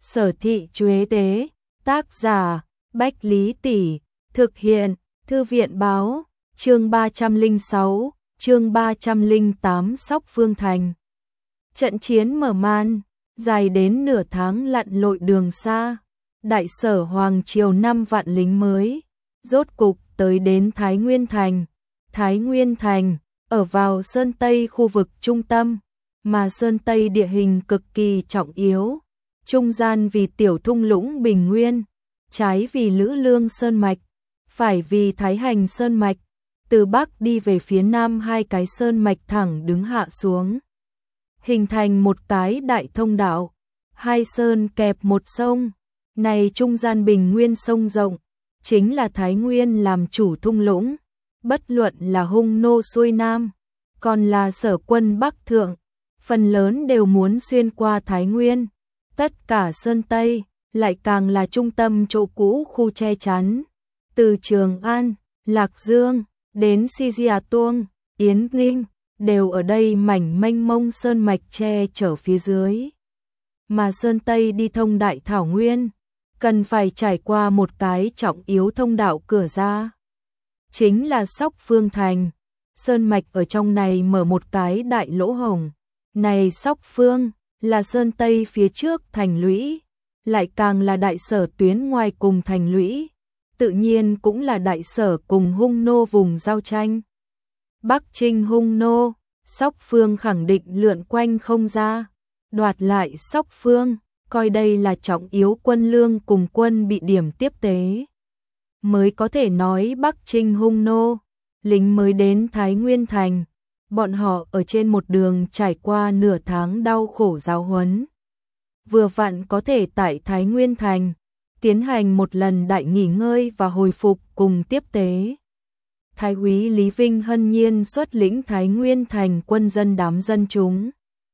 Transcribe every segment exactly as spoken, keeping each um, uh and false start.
Sở Thị Chuế Tế, tác giả, Bách Lý Tỷ, thực hiện, Thư viện báo, chương ba trăm lẻ sáu, chương ba trăm lẻ tám Sóc Phương Thành. Trận chiến mở màn, dài đến nửa tháng lặn lội đường xa, đại sở Hoàng Triều năm vạn lính mới, rốt cục tới đến Thái Nguyên Thành. Thái Nguyên Thành, ở vào Sơn Tây khu vực trung tâm, mà Sơn Tây địa hình cực kỳ trọng yếu, trung gian vì Tiểu Thung Lũng Bình Nguyên, trái vì Lữ Lương Sơn Mạch, phải vì Thái Hành Sơn Mạch, từ Bắc đi về phía Nam hai cái sơn mạch thẳng đứng hạ xuống, hình thành một cái đại thông đạo, hai sơn kẹp một sông, này trung gian Bình Nguyên sông rộng, chính là Thái Nguyên làm chủ thung lũng, bất luận là Hung nô xuôi Nam, còn là Sở quân Bắc thượng, phần lớn đều muốn xuyên qua Thái Nguyên, tất cả Sơn Tây, lại càng là trung tâm chỗ cũ khu che chắn, từ Trường An, Lạc Dương, đến Si Gia Tuông, Yến Ninh, đều ở đây mảnh mênh mông sơn mạch che chở phía dưới. Mà Sơn Tây đi thông Đại Thảo Nguyên, cần phải trải qua một cái trọng yếu thông đạo cửa ra. Chính là Sóc Phương Thành, sơn mạch ở trong này mở một cái đại lỗ hổng. Này Sóc Phương, là Sơn Tây phía trước thành lũy, lại càng là đại sở tuyến ngoài cùng thành lũy, tự nhiên cũng là đại sở cùng Hung nô vùng giao tranh. Bắc chinh Hung nô, Sóc Phương khẳng định lượn quanh không ra, đoạt lại Sóc Phương, coi đây là trọng yếu quân lương cùng quân bị điểm tiếp tế. Mới có thể nói Bắc chinh Hung nô, lính mới đến Thái Nguyên Thành, bọn họ ở trên một đường trải qua nửa tháng đau khổ giáo huấn. Vừa vặn có thể tại Thái Nguyên Thành, tiến hành một lần đại nghỉ ngơi và hồi phục cùng tiếp tế. Thái úy Lý Vinh hân nhiên xuất lĩnh Thái Nguyên Thành quân dân đám dân chúng,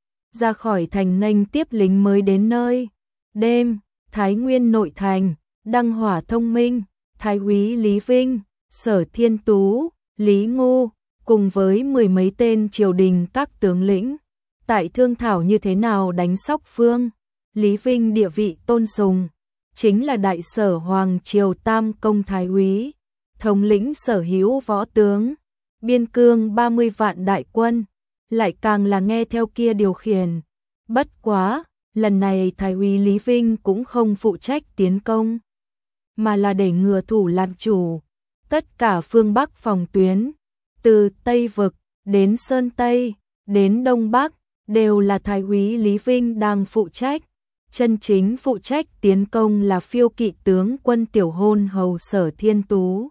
ra khỏi thành nghênh tiếp lính mới đến nơi. Đêm, Thái Nguyên nội thành, đăng hỏa thông minh, Thái úy Lý Vinh, Sở Thiên Tú, Lý Ngu, cùng với mười mấy tên triều đình các tướng lĩnh, tại thương thảo như thế nào đánh Sóc Phương. Lý Vinh địa vị tôn sùng, chính là đại sở Hoàng Triều Tam Công Thái úy, thống lĩnh sở hữu võ tướng, biên cương ba mươi vạn đại quân, lại càng là nghe theo kia điều khiển. Bất quá, lần này Thái úy Lý Vinh cũng không phụ trách tiến công, mà là để ngừa thủ làm chủ. Tất cả phương Bắc phòng tuyến, từ Tây Vực, đến Sơn Tây, đến Đông Bắc, đều là Thái úy Lý Vinh đang phụ trách. Chân chính phụ trách tiến công là phiêu kỵ tướng quân Tiểu Hôn Hầu Sở Thiên Tú,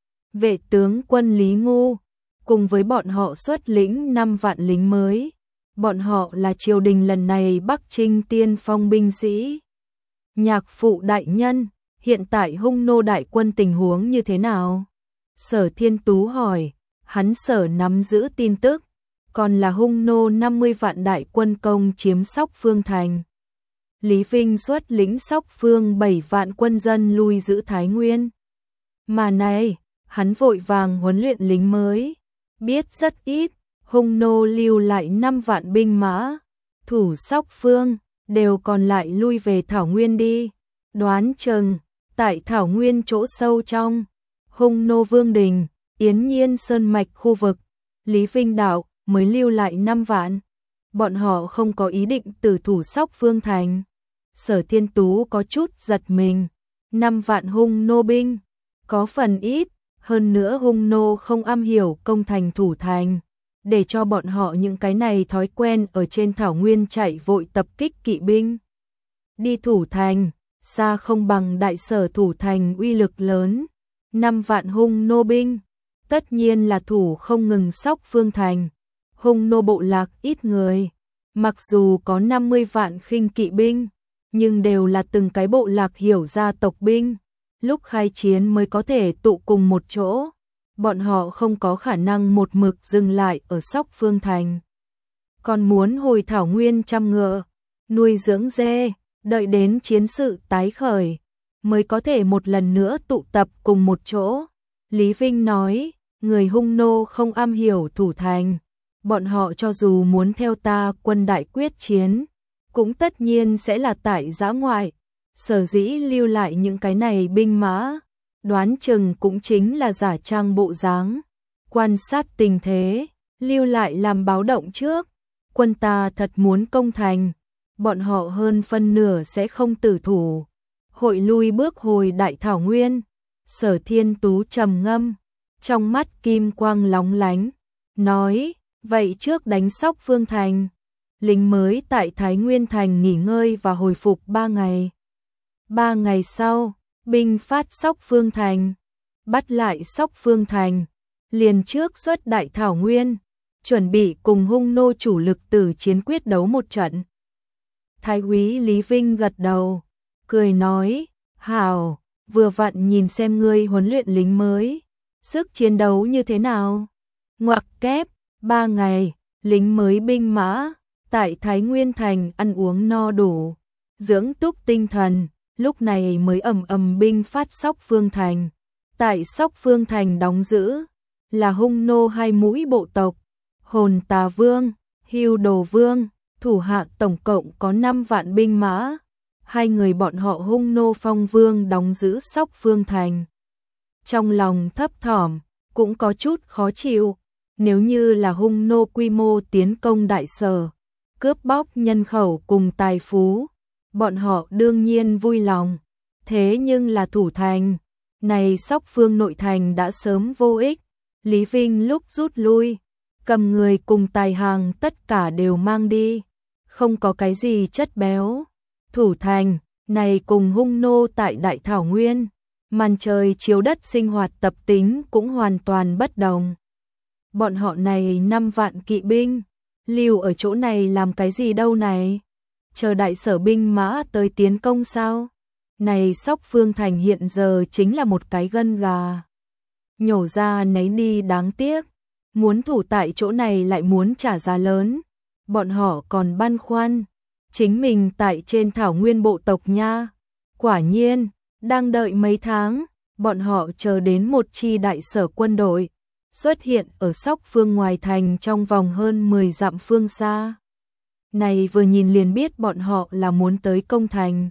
vệ tướng quân Lý Ngu, cùng với bọn họ xuất lĩnh năm vạn lính mới. Bọn họ là triều đình lần này Bắc chinh tiên phong binh sĩ. Nhạc phụ đại nhân, hiện tại Hung nô đại quân tình huống như thế nào? Sở Thiên Tú hỏi, hắn sở nắm giữ tin tức, còn là Hung nô năm mươi vạn đại quân công chiếm Sóc Phương Thành. Lý Vinh xuất lĩnh Sóc Phương bảy vạn quân dân lui giữ Thái Nguyên. Mà này, hắn vội vàng huấn luyện lính mới, biết rất ít, Hung nô lưu lại năm vạn binh mã, thủ Sóc Phương, đều còn lại lui về Thảo Nguyên đi. Đoán chừng, tại Thảo Nguyên chỗ sâu trong, Hung nô Vương Đình, Yến Nhiên Sơn Mạch khu vực, Lý Vinh đạo mới lưu lại năm vạn. Bọn họ không có ý định tử thủ Sóc Phương Thành. Sở Thiên Tú có chút giật mình, năm vạn Hung nô binh, có phần ít, hơn nữa Hung nô không am hiểu công thành thủ thành, để cho bọn họ những cái này thói quen ở trên Thảo Nguyên chạy vội tập kích kỵ binh. Đi thủ thành, xa không bằng đại sở thủ thành uy lực lớn, năm vạn Hung nô binh, tất nhiên là thủ không ngừng Sóc Phương Thành. Hung nô bộ lạc ít người, mặc dù có năm mươi vạn khinh kỵ binh, nhưng đều là từng cái bộ lạc hiểu gia tộc binh, lúc khai chiến mới có thể tụ cùng một chỗ. Bọn họ không có khả năng một mực dừng lại ở Sóc Phương Thành, còn muốn hồi Thảo Nguyên chăm ngựa, nuôi dưỡng dê, đợi đến chiến sự tái khởi, mới có thể một lần nữa tụ tập cùng một chỗ. Lý Vinh nói, người Hung nô không am hiểu thủ thành, bọn họ cho dù muốn theo ta quân đại quyết chiến, cũng tất nhiên sẽ là tại dã ngoại, Sở dĩ lưu lại những cái này binh mã, đoán chừng cũng chính là giả trang bộ dáng, quan sát tình thế, lưu lại làm báo động trước. Quân ta thật muốn công thành, bọn họ hơn phân nửa sẽ không tử thủ. Hội lui bước hồi Đại Thảo Nguyên. Sở Thiên Tú trầm ngâm, trong mắt kim quang lóng lánh, nói, vậy trước đánh Sóc Phương Thành. Lính mới tại Thái Nguyên Thành nghỉ ngơi và hồi phục ba ngày. Ba ngày sau, binh phát Sóc Phương Thành, bắt lại Sóc Phương Thành, liền trước xuất Đại Thảo Nguyên, chuẩn bị cùng hung nô chủ lực tử chiến quyết đấu một trận. Thái úy Lý Vinh gật đầu, cười nói, hảo, vừa vặn nhìn xem ngươi huấn luyện lính mới, sức chiến đấu như thế nào. Ngoặc kép, ba ngày, lính mới binh mã, tại Thái Nguyên Thành ăn uống no đủ, dưỡng túc tinh thần, lúc này mới ầm ầm binh phát Sóc Phương Thành. Tại Sóc Phương Thành đóng giữ, là hung nô hai mũi bộ tộc, Hồn Tà Vương, Hưu Đồ Vương, thủ hạ tổng cộng có năm vạn binh mã. Hai người bọn họ hung nô Phong Vương đóng giữ Sóc Phương Thành. Trong lòng thấp thỏm, cũng có chút khó chịu, nếu như là hung nô quy mô tiến công Đại Sở, cướp bóc nhân khẩu cùng tài phú, bọn họ đương nhiên vui lòng. Thế nhưng là thủ thành, này Sóc Phương nội thành đã sớm vô ích. Lý Vinh lúc rút lui, cầm người cùng tài hàng tất cả đều mang đi, không có cái gì chất béo. Thủ thành, này cùng hung nô tại Đại Thảo Nguyên, màn trời chiếu đất sinh hoạt tập tính cũng hoàn toàn bất đồng. Bọn họ này năm vạn kỵ binh, lưu ở chỗ này làm cái gì đâu này? Chờ Đại Sở binh mã tới tiến công sao? Này Sóc Phương Thành hiện giờ chính là một cái gân gà. Nhổ ra nấy đi đáng tiếc, muốn thủ tại chỗ này lại muốn trả giá lớn. Bọn họ còn băn khoăn, chính mình tại trên Thảo Nguyên bộ tộc nha. Quả nhiên, đang đợi mấy tháng, bọn họ chờ đến một chi Đại Sở quân đội, xuất hiện ở Sóc Phương ngoài thành trong vòng hơn mười dặm phương xa. Này vừa nhìn liền biết bọn họ là muốn tới công thành.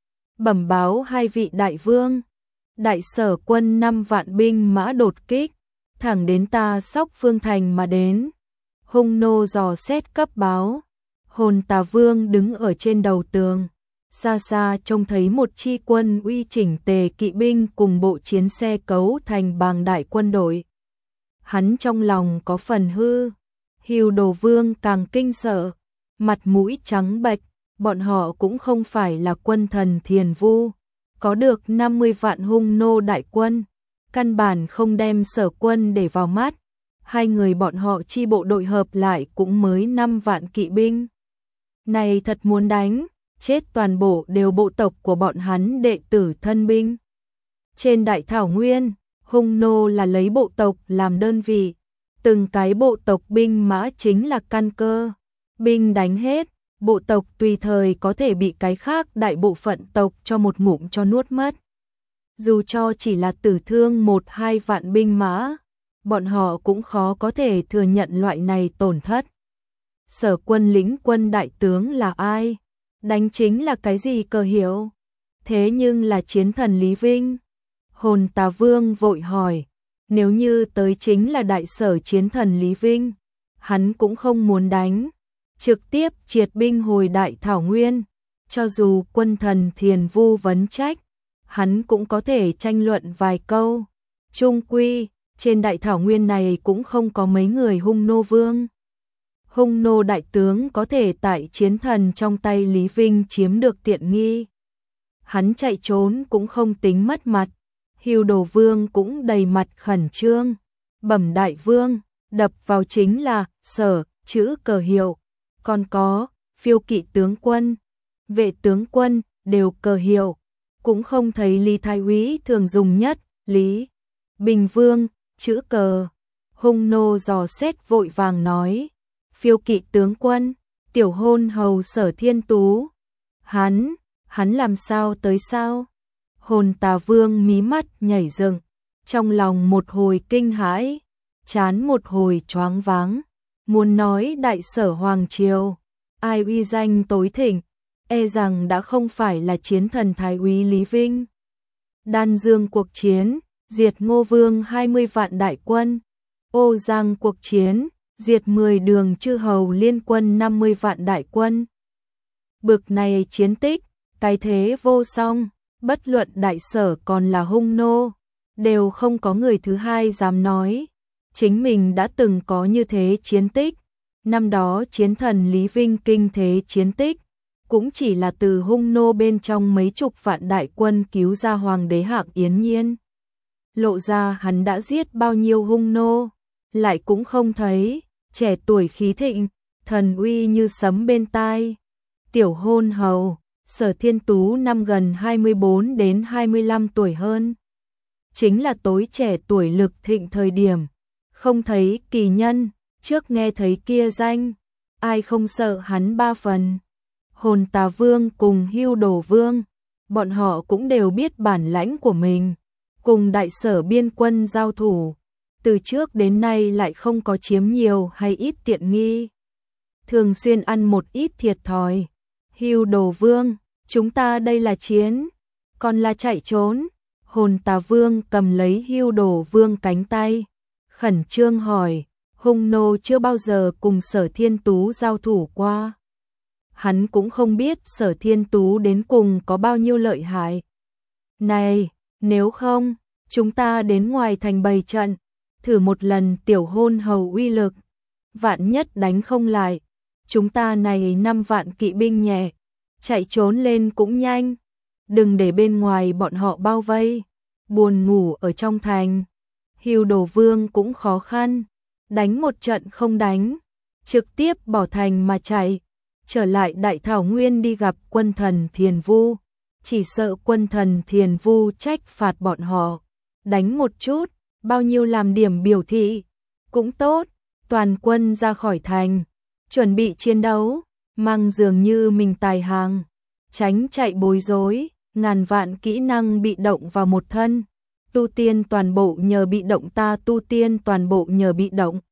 Bẩm báo hai vị đại vương, Đại Sở quân năm vạn binh mã đột kích, thẳng đến ta Sóc Phương Thành mà đến. Hung nô dò xét cấp báo, Hồn Tà Vương đứng ở trên đầu tường, xa xa trông thấy một chi quân uy chỉnh tề kỵ binh cùng bộ chiến xe cấu thành bàng đại quân đội. Hắn trong lòng có phần hư, Hưu Đồ Vương càng kinh sợ, mặt mũi trắng bệch, bọn họ cũng không phải là quân thần Thiền Vu, có được năm mươi vạn hung nô đại quân, căn bản không đem Sở quân để vào mắt. Hai người bọn họ chi bộ đội hợp lại cũng mới năm vạn kỵ binh. Này thật muốn đánh, chết toàn bộ đều bộ tộc của bọn hắn đệ tử thân binh. Trên Đại Thảo Nguyên, hung nô là lấy bộ tộc làm đơn vị, từng cái bộ tộc binh mã chính là căn cơ. Binh đánh hết, bộ tộc tùy thời có thể bị cái khác đại bộ phận tộc cho một ngụm cho nuốt mất. Dù cho chỉ là tử thương một hai vạn binh mã, bọn họ cũng khó có thể thừa nhận loại này tổn thất. Sở quân lĩnh quân đại tướng là ai? Đánh chính là cái gì cờ hiệu? Thế nhưng là chiến thần Lý Vinh. Hồn Tà Vương vội hỏi, nếu như tới chính là Đại Sở chiến thần Lý Vinh, hắn cũng không muốn đánh, trực tiếp triệt binh hồi Đại Thảo Nguyên. Cho dù quân thần Thiền Vu vấn trách, hắn cũng có thể tranh luận vài câu. Trung quy, trên Đại Thảo Nguyên này cũng không có mấy người hung nô vương. Hung nô đại tướng có thể tại chiến thần trong tay Lý Vinh chiếm được tiện nghi. Hắn chạy trốn cũng không tính mất mặt. Hưu Đồ Vương cũng đầy mặt khẩn trương. Bẩm đại vương, đập vào chính là Sở, chữ cờ hiệu. Còn có, phiêu kỵ tướng quân, vệ tướng quân, đều cờ hiệu. Cũng không thấy Lý Thái úy thường dùng nhất, Lý Bình Vương, chữ cờ. Hung nô dò xét vội vàng nói, phiêu kỵ tướng quân, tiểu hôn hầu Sở Thiên Tú. Hắn, hắn làm sao tới sao? Hồn Tà Vương mí mắt nhảy dựng, trong lòng một hồi kinh hãi, chán một hồi choáng váng, muốn nói Đại Sở Hoàng Triều, ai uy danh tối thịnh, e rằng đã không phải là chiến thần Thái úy Lý Vinh. Đan Dương cuộc chiến, diệt Ngô Vương hai mươi vạn đại quân. Ô Giang cuộc chiến, diệt mười đường chư hầu liên quân năm mươi vạn đại quân. Bực này chiến tích, cái thế vô song, bất luận Đại Sở còn là Hung Nô, đều không có người thứ hai dám nói. Chính mình đã từng có như thế chiến tích, năm đó chiến thần Lý Vinh kinh thế chiến tích, cũng chỉ là từ Hung Nô bên trong mấy chục vạn đại quân cứu ra hoàng đế Hạng Yến Nhiên. Lộ ra hắn đã giết bao nhiêu Hung Nô, lại cũng không thấy, trẻ tuổi khí thịnh, thần uy như sấm bên tai. Tiểu hôn hầu, Sở Thiên Tú năm gần hai mươi bốn đến hai mươi lăm tuổi hơn. Chính là tối trẻ tuổi lực thịnh thời điểm, không thấy kỳ nhân, trước nghe thấy kia danh, ai không sợ hắn ba phần. Hồn Tà Vương cùng Hưu Đồ Vương, bọn họ cũng đều biết bản lãnh của mình, cùng Đại Sở biên quân giao thủ, từ trước đến nay lại không có chiếm nhiều hay ít tiện nghi, thường xuyên ăn một ít thiệt thòi. Hưu Đồ Vương, chúng ta đây là chiến, còn là chạy trốn? Hồn Tà Vương cầm lấy Hưu Đồ Vương cánh tay, khẩn trương hỏi. Hung Nô chưa bao giờ cùng Sở Thiên Tú giao thủ qua, hắn cũng không biết Sở Thiên Tú đến cùng có bao nhiêu lợi hại. Này, nếu không, chúng ta đến ngoài thành bày trận, thử một lần tiểu hôn hầu uy lực, vạn nhất đánh không lại, chúng ta này năm vạn kỵ binh nhẹ, chạy trốn lên cũng nhanh, đừng để bên ngoài bọn họ bao vây, buồn ngủ ở trong thành. Hưu Đồ Vương cũng khó khăn, đánh một trận không đánh, trực tiếp bỏ thành mà chạy, trở lại Đại Thảo Nguyên đi gặp quân thần Thiền Vu, chỉ sợ quân thần Thiền Vu trách phạt bọn họ, đánh một chút, bao nhiêu làm điểm biểu thị, cũng tốt, toàn quân ra khỏi thành, chuẩn bị chiến đấu, mang dường như mình tài hàng, tránh chạy bối rối, ngàn vạn kỹ năng bị động vào một thân, tu tiên toàn bộ nhờ bị động ta tu tiên toàn bộ nhờ bị động.